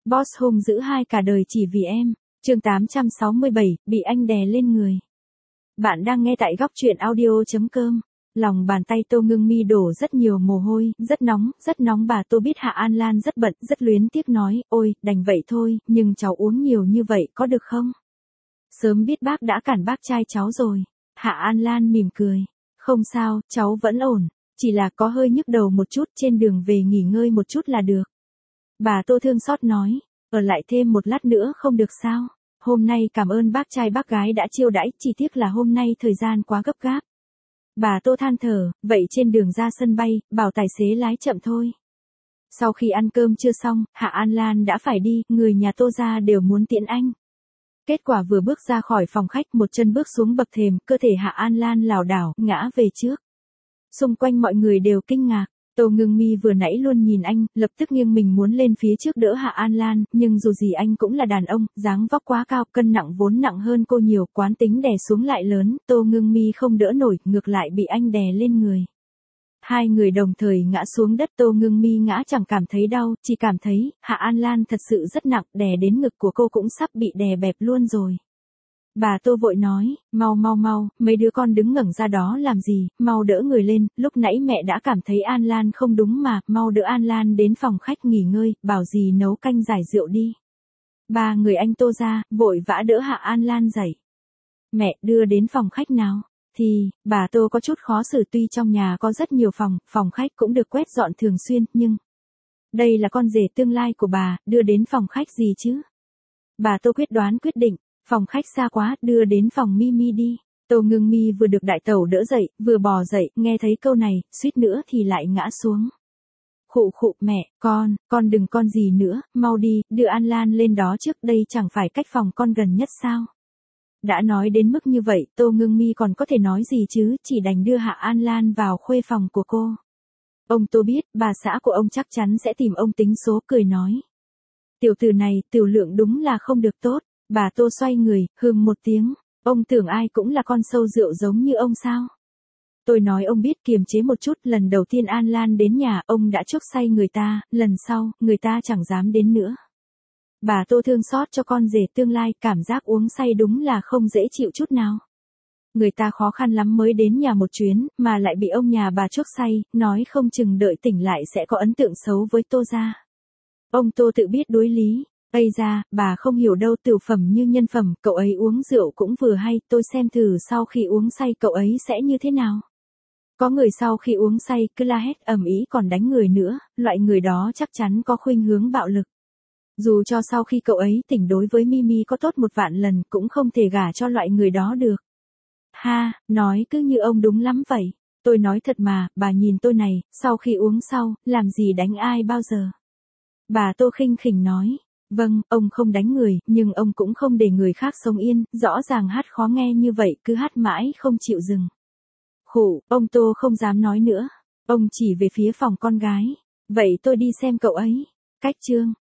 Boss hung dữ hai cả đời chỉ vì em. Chương 867, bị anh đè lên người. Bạn đang nghe tại góc truyện audio.com. Lòng bàn tay Tô Ngưng Mi đổ rất nhiều mồ hôi, rất nóng. Bà Tô biết Hạ An Lan rất bận, rất luyến tiếc nói, ôi, đành vậy thôi, nhưng cháu uống nhiều như vậy có được không? Sớm biết bác đã cản bác trai cháu rồi. Hạ An Lan mỉm cười. Không sao, cháu vẫn ổn, chỉ là có hơi nhức đầu một chút, trên đường về nghỉ ngơi một chút là được. Bà Tô thương xót nói, ở lại thêm một lát nữa không được sao? Hôm nay cảm ơn bác trai bác gái đã chiêu đãi, chỉ tiếc là hôm nay thời gian quá gấp gáp. Bà Tô than thở, vậy trên đường ra sân bay, bảo tài xế lái chậm thôi. Sau khi ăn cơm chưa xong, Hạ An Lan đã phải đi, người nhà Tô gia đều muốn tiễn anh. Kết quả vừa bước ra khỏi phòng khách, một chân bước xuống bậc thềm, cơ thể Hạ An Lan lảo đảo, ngã về trước. Xung quanh mọi người đều kinh ngạc. Tô Ngưng Mi vừa nãy luôn nhìn anh, lập tức nghiêng mình muốn lên phía trước đỡ Hạ An Lan, nhưng dù gì anh cũng là đàn ông, dáng vóc quá cao, cân nặng vốn nặng hơn cô nhiều, quán tính đè xuống lại lớn, Tô Ngưng Mi không đỡ nổi, ngược lại bị anh đè lên người. Hai người đồng thời ngã xuống đất, Tô Ngưng Mi ngã chẳng cảm thấy đau, chỉ cảm thấy, Hạ An Lan thật sự rất nặng, đè đến ngực của cô cũng sắp bị đè bẹp luôn rồi. Bà Tô vội nói, mau, mấy đứa con đứng ngẩng ra đó làm gì, mau đỡ người lên, lúc nãy mẹ đã cảm thấy An Lan không đúng mà, mau đỡ An Lan đến phòng khách nghỉ ngơi, bảo dì nấu canh giải rượu đi. Ba người anh Tô ra, vội vã đỡ Hạ An Lan dậy. Mẹ, đưa đến phòng khách nào. Thì, bà Tô có chút khó xử, tuy trong nhà có rất nhiều phòng khách cũng được quét dọn thường xuyên, nhưng đây là con rể tương lai của bà, đưa đến phòng khách gì chứ? Bà Tô quyết định. Phòng khách xa quá, đưa đến phòng Mimi đi. Tô Ngưng Mi vừa được đại tẩu đỡ dậy, vừa bò dậy, nghe thấy câu này, suýt nữa thì lại ngã xuống. Khụ, mẹ, con đừng con gì nữa, mau đi, đưa An Lan lên đó trước, đây chẳng phải cách phòng con gần nhất sao? Đã nói đến mức như vậy, Tô Ngưng Mi còn có thể nói gì chứ, chỉ đành đưa Hạ An Lan vào khuê phòng của cô. Ông Tô biết, bà xã của ông chắc chắn sẽ tìm ông tính số, cười nói. Tiểu tử này, tiểu lượng đúng là không được tốt. Bà Tô xoay người, hừ một tiếng, ông tưởng ai cũng là con sâu rượu giống như ông sao? Tôi nói ông biết kiềm chế một chút, lần đầu tiên An Lan đến nhà, ông đã chuốc say người ta, lần sau, người ta chẳng dám đến nữa. Bà Tô thương xót cho con rể tương lai, cảm giác uống say đúng là không dễ chịu chút nào. Người ta khó khăn lắm mới đến nhà một chuyến, mà lại bị ông nhà bà chuốc say, nói không chừng đợi tỉnh lại sẽ có ấn tượng xấu với Tô gia. Ông Tô tự biết đối lý. Ây da, bà không hiểu đâu, tiểu phẩm như nhân phẩm, cậu ấy uống rượu cũng vừa hay, tôi xem thử sau khi uống say cậu ấy sẽ như thế nào. Có người sau khi uống say cứ la hét ầm ĩ còn đánh người nữa, loại người đó chắc chắn có khuynh hướng bạo lực. Dù cho sau khi cậu ấy tỉnh đối với Mimi có tốt 1.000.000 lần cũng không thể gả cho loại người đó được. Ha, nói cứ như ông đúng lắm vậy. Tôi nói thật mà, bà nhìn tôi này, sau khi uống sau, làm gì đánh ai bao giờ. Bà Tô khinh khỉnh nói. Vâng, ông không đánh người, nhưng ông cũng không để người khác sống yên, rõ ràng hát khó nghe như vậy, cứ hát mãi không chịu dừng. Khụ, ông Tô không dám nói nữa. Ông chỉ về phía phòng con gái. Vậy tôi đi xem cậu ấy. Cách chương.